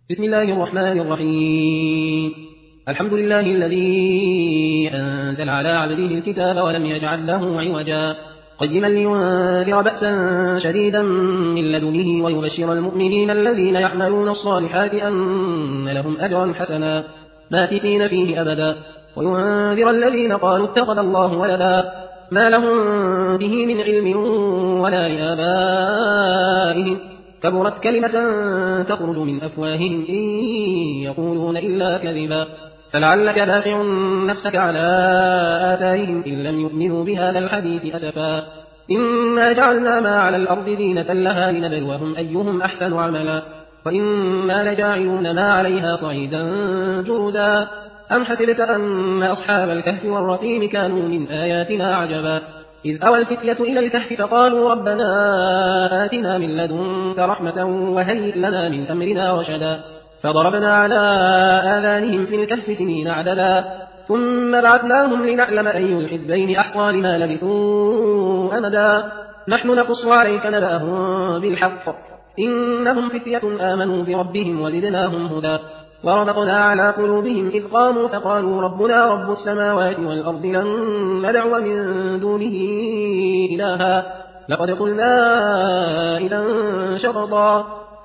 بسم الله الرحمن الرحيم. الحمد لله الذي أنزل على عبده الكتاب ولم يجعل له عوجا قيما لينذر بأسا شديدا من لدنه ويبشر المؤمنين الذين يعملون الصالحات أن لهم أجرا حسنا ماكثين فيه أبدا وينذر الذين قالوا اتخذ الله ولدا ما لهم به من علم ولا لآبائهم كبرت كلمة تخرج من أفواههم إن يقولون إلا كذبا فلعلك باخع نفسك على آثارهم إن لم يؤمنوا بهذا الحديث أسفا إنا جعلنا ما على الأرض زينة لها لنبلوهم أيهم أحسن عملا وإنا لجاعلون ما عليها صعيدا جرزا أم حسبت أن أصحاب الكهف والرقيم كانوا من آياتنا عجبا إذ أوى الفتية إلى الكهف فقالوا ربنا آتنا من لدنك رحمة وهيئ لنا من أمرنا رشدا فضربنا على آذانهم في الكهف سنين عددا ثم بعثناهم لنعلم أي الحزبين أحصى لما لبثوا أمدا نحن نقص عليك نبأهم بالحق إنهم فتية آمنوا بربهم وزدناهم هدى وربطنا على قلوبهم إذ قاموا فقالوا ربنا رب السماوات والأرض لن ندعو من دونه إلها لقد قلنا إذا شططا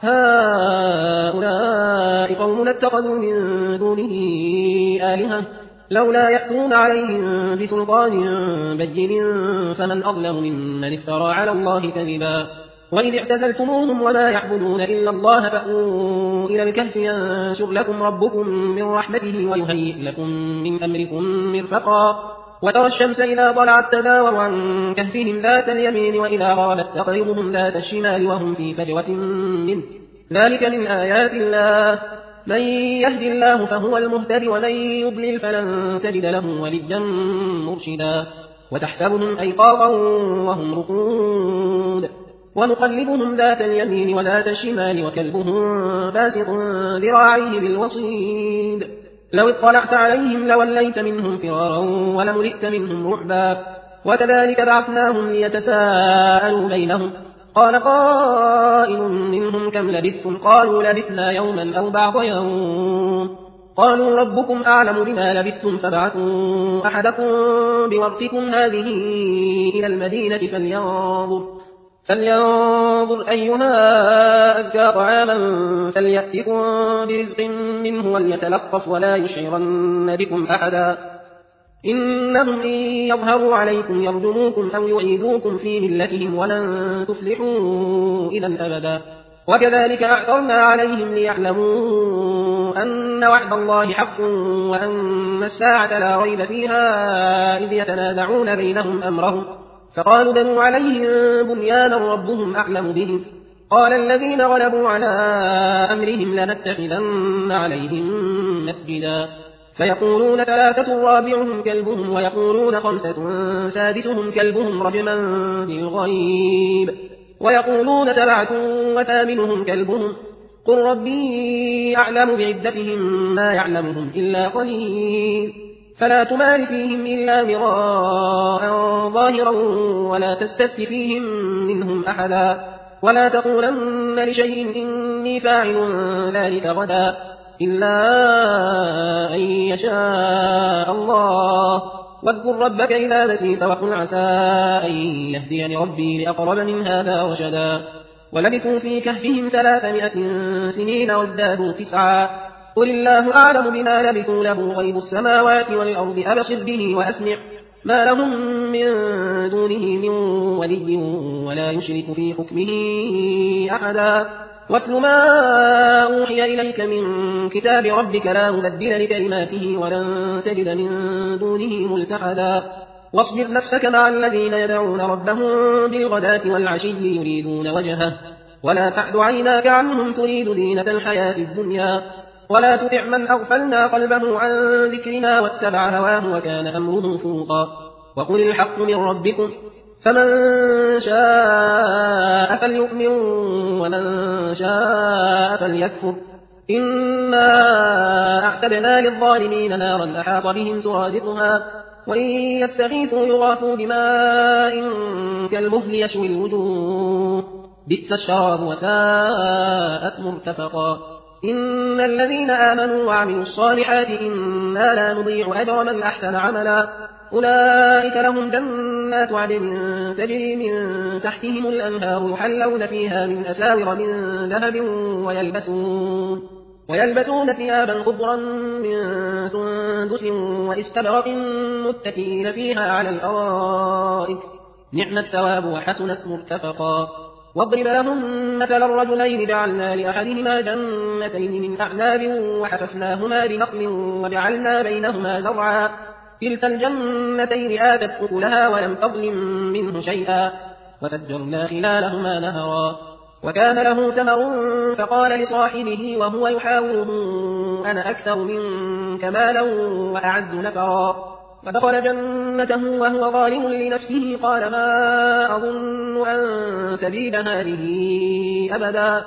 هؤلاء قوم اتخذوا من دونه آلهة لولا يأتون عليهم بسلطان بين فمن أظلم ممن افترى على الله كذبا وإذ اعتزلتموهم وما يعبدون إلا الله فأووا إلى الكهف ينشر لكم ربكم من رحمته ويهيئ لكم من أمركم مرفقا وترى الشمس إذا طلعت تزاور عن كهفهم ذات اليمين وإذا غربت تقرضهم ذات الشمال وهم في فجوة منه ذلك من آيات الله من يهد الله فهو المهتد ومن يضلل فلن تجد له وليا مرشدا وتحسبهم أيقاظا وهم رقود ونقلبهم ذات اليمين وذات الشمال وكلبهم باسط ذراعيه بالوصيد لو اطلعت عليهم لوليت منهم فرارا ولملئت منهم رعبا وكذلك بعثناهم ليتساءلوا بينهم قال قائل منهم كم لبثتم قالوا لبثنا يوما أو بعض يوم قالوا ربكم أعلم بما لبثتم فابعثوا أحدكم بورقكم هذه إلى المدينة فلينظر أيها أزكى طعاما فليأتكم برزق منه وليتلطف ولا يشعرن بكم أحدا إنهم إن يظهروا عليكم يرجموكم أو يعيدوكم في ملتهم ولن تفلحوا إذا أبدا وكذلك أعثرنا عليهم ليعلموا أن وعد الله حق وأن الساعة لا ريب فيها إذ يتنازعون بينهم أمرهم فقالوا بنوا عليهم بنيانا ربهم أعلم بهم قال الذين غلبوا على أمرهم لنتخذن عليهم مسجدا فيقولون ثلاثة رابعهم كلبهم ويقولون خمسة سادسهم كلبهم رجما بالغيب ويقولون سبعة وثامنهم كلبهم قل ربي أعلم بعدتهم ما يعلمهم إلا قليل فلا تمار فيهم إلا مراء ظاهرا ولا تستفت فيهم منهم أحدا ولا تقولن لشيء إني فاعل ذلك غدا إلا أن يشاء الله واذكر ربك إذا نسيت وقل عسى أن يهديني ربي لأقرب من هذا رشدا ولبثوا في كهفهم 300 سنين وازدادوا 9 قل الله أعلم بما لبثوا له غيب السماوات والأرض أبصر به وأسمع ما لهم من دونه من ولي ولا يشرك في حكمه أحدا واتل ما أوحي إليك من كتاب ربك لا مبدل لكلماته ولن تجد من دونه ملتحدا واصبر نفسك مع الذين يدعون ربهم بالغداة والعشي يريدون وجهه ولا تعد عيناك عنهم تريد زينة الحياة الدنيا ولا تطع من أغفلنا قلبه عن ذكرنا واتبع هواه وكان أمره فرطا وقل الحق من ربكم فمن شاء فليؤمن ومن شاء فليكفر إنا أعتدنا للظالمين نارا أحاط بهم سرادقها وإن يستغيثوا يغاثوا بماء كالمهل يشوي الوجوه بئس الشراب وساءت مرتفقا إن الذين آمنوا وعملوا الصالحات إنا لا نضيع أجر من أحسن عملا أولئك لهم جنات عدن تجري من تحتهم الأنهار يحلون فيها من أساور من ذهب ويلبسون ثيابا خضرا من سندس واستبرق متكئين فيها على الأرائك نعم الثواب وحسنت مرتفقا واضرب لهم مثل الرجلين جعلنا لأحدهما جنتين من أعناب وحففناهما بنخل وجعلنا بينهما زرعا كلتا الجنتين آتت أكلها ولم تظلم منه شيئا وفجرنا خلالهما نهرا وكان له ثمر فقال لصاحبه وهو يحاوره أنا أكثر منك مالا وأعز نفرا ودخل جنته وهو ظالم لنفسه قال ما أظن أن تبيد هذه أبدا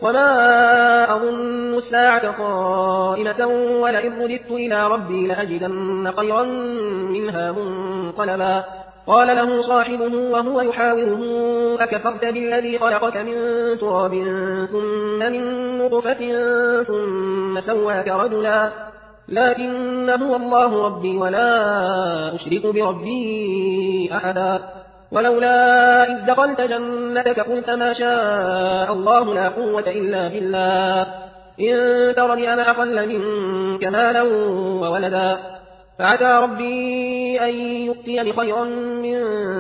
وما أظن الساعة قائمة ولئن رددت إلى ربي لأجدن خيرا منها منقلبا قال له صاحبه وهو يحاوره أكفرت بالذي خلقك من تراب ثم من نطفة ثم سواك رجلا لكن هو الله ربي ولا أشرك بربي أحدا ولولا إذ دخلت جنتك قلت ما شاء الله لا قوة إلا بالله إن ترني أنا أقل منك مالا وولدا فعسى ربي أن يؤتيني خيرا من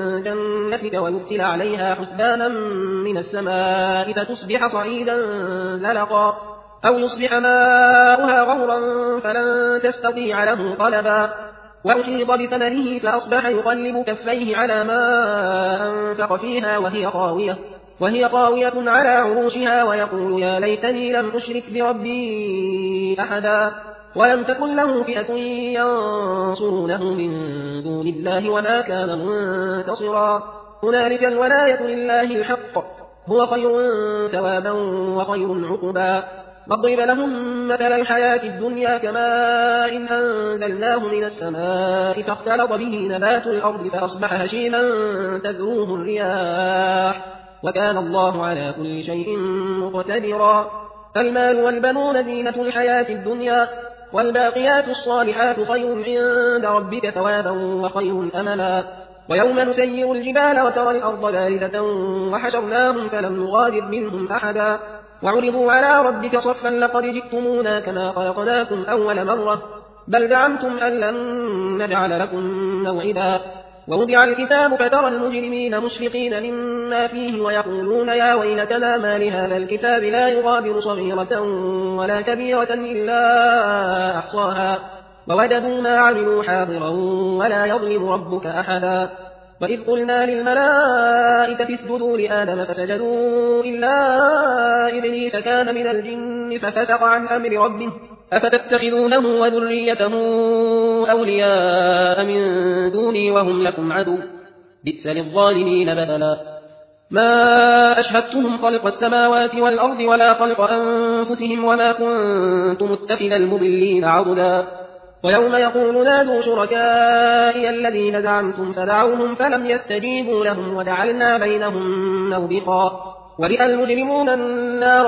جنتك ويرسل عليها حسبانا من السماء فتصبح صعيدا زلقا أو يصبح ماؤها غورا فلن تستطيع له طلبا وأحيط بثمره فأصبح يقلب كفيه على ما أنفق فيها وهي خاوية على عروشها ويقول يا ليتني لم أشرك بربي أحدا ولم تكن له فئة ينصرونه من دون الله وما كان منتصرا هنالك الولاية لله الحق هو خير ثوابا وخير عقبا واضرب لهم مثل الحياة الدنيا كماء إن أنزلناه من السماء فاختلط به نبات الأرض فأصبح هشيما تذروه الرياح وكان الله على كل شيء مقتدرا المال والبنون زينة الحياة الدنيا والباقيات الصالحات خير عند ربك ثوابا وخير أملا ويوم نسير الجبال وترى الأرض بارزة وحشرناهم فلم نغادر منهم أحدا وعرضوا على ربك صفا لقد جئتمونا كما خلقناكم أول مرة بل زعمتم أن لن نجعل لكم موعدا ووضع الكتاب فترى المجرمين مشفقين مما فيه ويقولون يا ويلتنا ما لهذا الكتاب لا يغادر صغيرة ولا كبيرة إلا أحصاها ووجدوا ما عملوا حاضرا ولا يظلم ربك أحدا وإذ قلنا للملائكة اسجدوا لآدم فسجدوا إلا إبليس كان من الجن ففسق عن أمر ربه أفتتخذونه وذريته أولياء من دوني وهم لكم عدو بئس للظالمين بدلا ما أشهدتهم خلق السماوات والأرض ولا خلق أنفسهم وما كنت متخذ المضلين عضدا ويوم يقول نادوا شركائي الذين زعمتم فدعوهم فلم يستجيبوا لهم وجعلنا بينهم موبقا ورئ المجرمون النار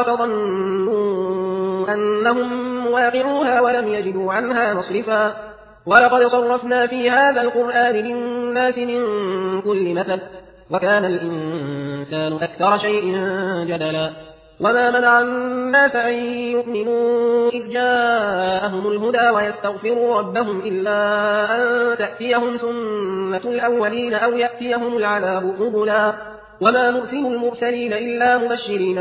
فظنوا أنهم مواقعوها ولم يجدوا عنها مصرفا ولقد صرفنا في هذا القرآن للناس من كل مثل وكان الإنسان أكثر شيء جدلا وما منع الناس أن يؤمنوا إذ جاءهم الهدى ويستغفروا ربهم إلا أن تأتيهم سنة الأولين أو يأتيهم العذاب قبلا وما نرسل المرسلين إلا مبشرين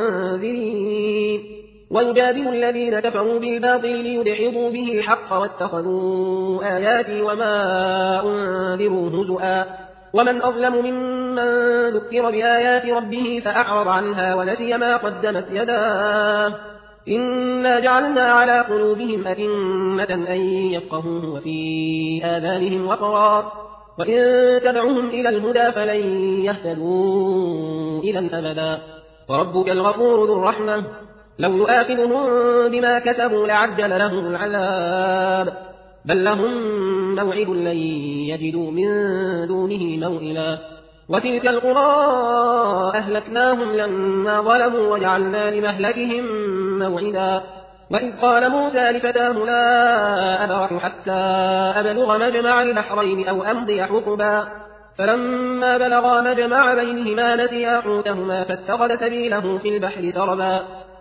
ومنذرين ويجادل الذين كفروا بالباطل ليدحضوا به الحق واتخذوا آياتي وما أنذروا هزؤا ومن أظلم ممن ذكر بآيات ربه فأعرض عنها ونسي ما قدمت يداه إنا جعلنا على قلوبهم أكنة أن يفقهوه وفي آذانهم وقرا وإن تدعوهم إلى الهدى فلن يهتدوا إذا أبدا وربك الغفور ذو الرحمة لو يؤاخذهم بما كسبوا لعجل لهم العذاب بل لهم موعد لن يجدوا من دونه موئلا وتلك القرى أهلكناهم لما ظلموا وجعلنا لمهلكهم موعدا. وإذ قال موسى لفتاه لا أبرح حتى أبلغ مجمع البحرين أو أمضي حقبا فلما بلغا مجمع بينهما نسيا حوتهما فاتخذ سبيله في البحر سربا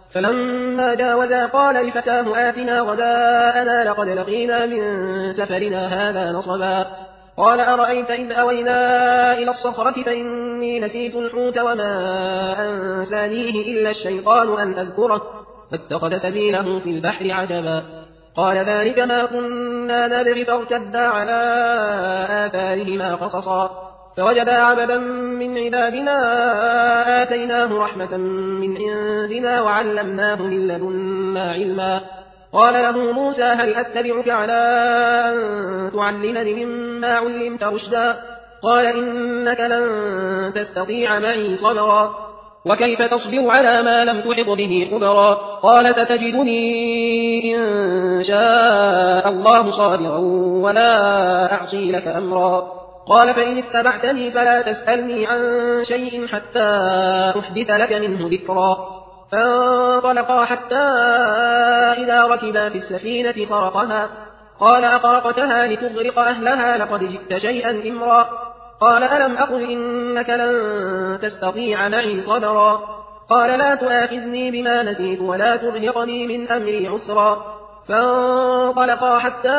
فلما جاوزا قال لفتاه آتنا غداءنا لقد لقينا من سفرنا هذا نصبا قال أرأيت إذ أوينا إلى الصخرة فإني نسيت الحوت وما أنسانيه إلا الشيطان أن أذكره فاتخذ سبيله في البحر عجبا قال ذلك ما كنا نبغي فارتدا على آثارهما قصصا فوجدا عبدا من عبادنا آتيناه رحمة من عندنا وعلمناه من لدنا علما قال له موسى هل أتبعك على أن تعلمني مما علمت رشدا قال إنك لن تستطيع معي صبرا وكيف تصبر على ما لم تحط به خبرا قال ستجدني إن شاء الله صابرا ولا أعصي لك أمرا قال فإن اتبعتني فلا تسألني عن شيء حتى أحدث لك منه ذكرا فانطلقا حتى إذا ركبا في السفينة خرقها قال أخرقتها لتغرق أهلها لقد جئت شيئا إمرا قال ألم أقل إنك لن تستطيع معي صبرا قال لا تؤاخذني بما نسيت ولا ترهقني من أمري عسرا فانطلقا حتى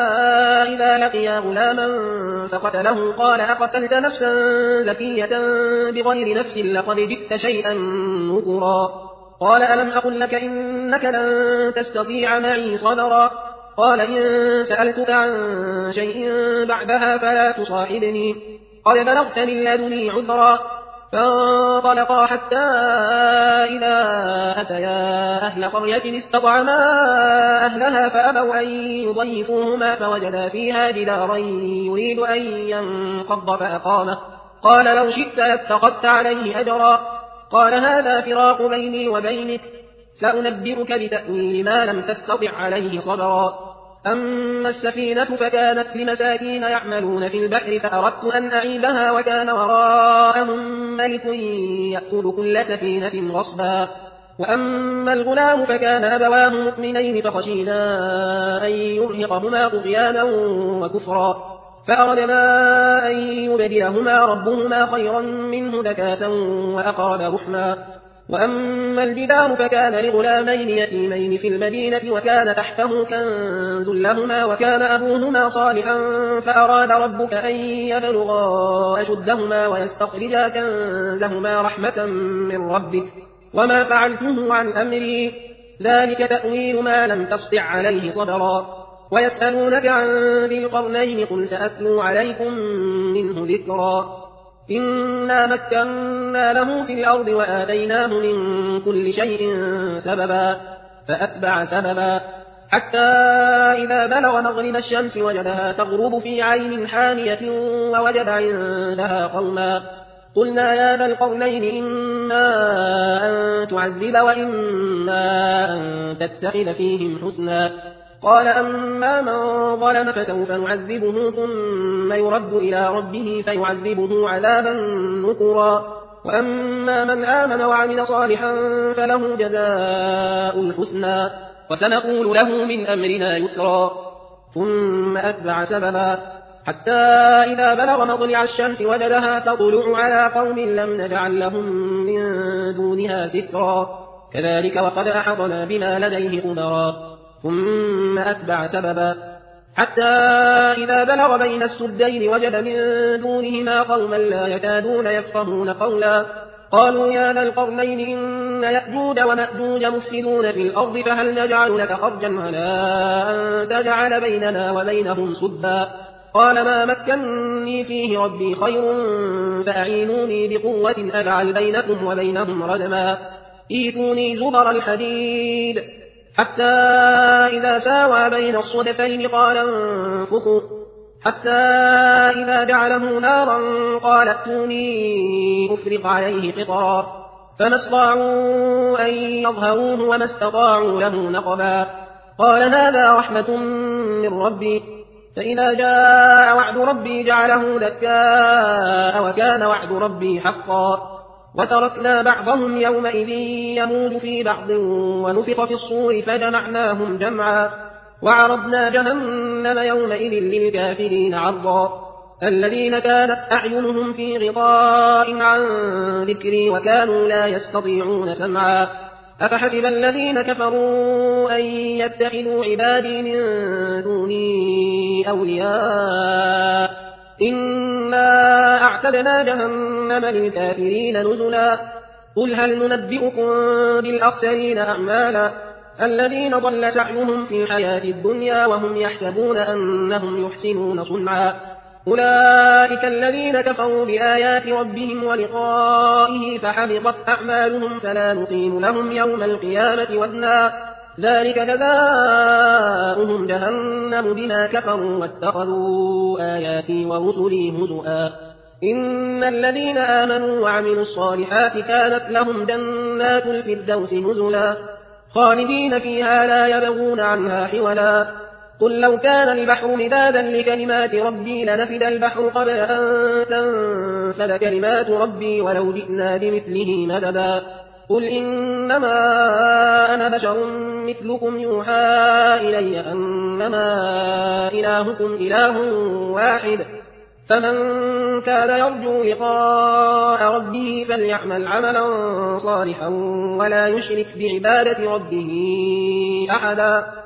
إذا لقيا غلاما فقتله قال أقتلت نفسا زكية بغير نفس لقد جئت شيئا نكرا قال ألم أقل لك إنك لن تستطيع معي صبرا قال إن سألتك عن شيء بعدها فلا تصاحبني قد بلغت من لدني عذرا فانطلقا حتى إذا أتيا أهل قرية استطعما أهلها فأبوا أن يضيفوهما فوجدا فيها جدارا يريد أن ينقض فأقامه قال لو شئت لاتخذت عليه أجرا قال هذا فراق بيني وبينك سأنبئك بتأويل ما لم تستطع عليه صبرا أما السفينة فكانت لمساكين يعملون في البحر فأردت أن أعيبها وكان وراءهم ملك يأخذ كل سفينة غصبا وأما الغلام فكان أبواه مؤمنين فخشينا أن يرهقهما طغيانا وكفرا فأردنا أن يبدلهما ربهما خيرا منه زكاة وأقرب رحما وأما الجدار فكان لغلامين يتيمين في المدينة وكان تحته كنز لهما وكان أبوهما صالحا فأراد ربك أن يبلغا أشدهما ويستخرجا كنزهما رحمة من ربك وما فعلته عن أمري ذلك تأويل ما لم تسطع عليه صبرا ويسألونك عن ذي القرنين قل سأتلو عليكم منه ذكرا إنا مكنا له في الأرض وآتيناه من كل شيء سببا فأتبع سببا حتى إذا بلغ مغرب الشمس وجدها تغرب في عين حامية ووجد عندها قوما قلنا يا ذا القرنين إما أن تعذب وإما أن تتخذ فيهم حسنا قال أما من ظلم فسوف نعذبه ثم يرد إلى ربه فيعذبه عذابا نكرا وأما من آمن وعمل صالحا فله جزاء الحسنى وسنقول له من أمرنا يسرا ثم أتبع سببا حتى إذا بلغ مطلع الشمس وجدها تطلع على قوم لم نجعل لهم من دونها سترا كذلك وقد أحطنا بما لديه خبرا ثم أتبع سببا حتى إذا بلغ بين السدين وجد من دونهما قوما لا يكادون يفقهون قولا قالوا يا ذا القرنين إن يأجوج ومأجوج مفسدون في الأرض فهل نجعل لك خرجا على أن تجعل بيننا وبينهم سدا قال ما مكنني فيه ربي خير فأعينوني بقوة أجعل بينكم وبينهم ردما ايتوني زبر الحديد حتى إذا ساوى بين الصدفين قال انفخوا حتى إذا جعله نارا قال ائتوني أفرغ عليه قطرا فما استطاعوا أن يظهروه وما استطاعوا له نقبا قال هذا رحمة من ربي فإذا جاء وعد ربي جعله دكاء وكان وعد ربي حقا وتركنا بعضهم يومئذ يموج في بعض ونفخ في الصور فجمعناهم جمعا وعرضنا جهنم يومئذ للكافرين عرضا الذين كانت أعينهم في غطاء عن ذكري وكانوا لا يستطيعون سمعا أفحسب الذين كفروا أن يتخذوا عبادي من دوني أولياء إنا أعتدنا جهنم للكافرين نزلا قل هل ننبئكم بالأخسرين أعمالا الذين ضل سعيهم في الحياة الدنيا وهم يحسبون أنهم يحسنون صنعا أولئك الذين كفروا بآيات ربهم ولقائه فحبطت أعمالهم فلا نقيم لهم يوم القيامة وزنا ذلك جزاؤهم جهنم بما كفروا واتخذوا آياتي ورسلي هزؤا إن الذين آمنوا وعملوا الصالحات كانت لهم جنات الفردوس نزلا خالدين فيها لا يبغون عنها حولا قل لو كان البحر مدادا لكلمات ربي لنفد البحر قبل أن تنفد كلمات ربي ولو جئنا بمثله مددا قل إنما أنا بشر مثلكم يوحى إلي أنما إلهكم إله واحد فمن كان يرجو لقاء ربه فليعمل عملا صالحا ولا يشرك بعبادة ربه أحدا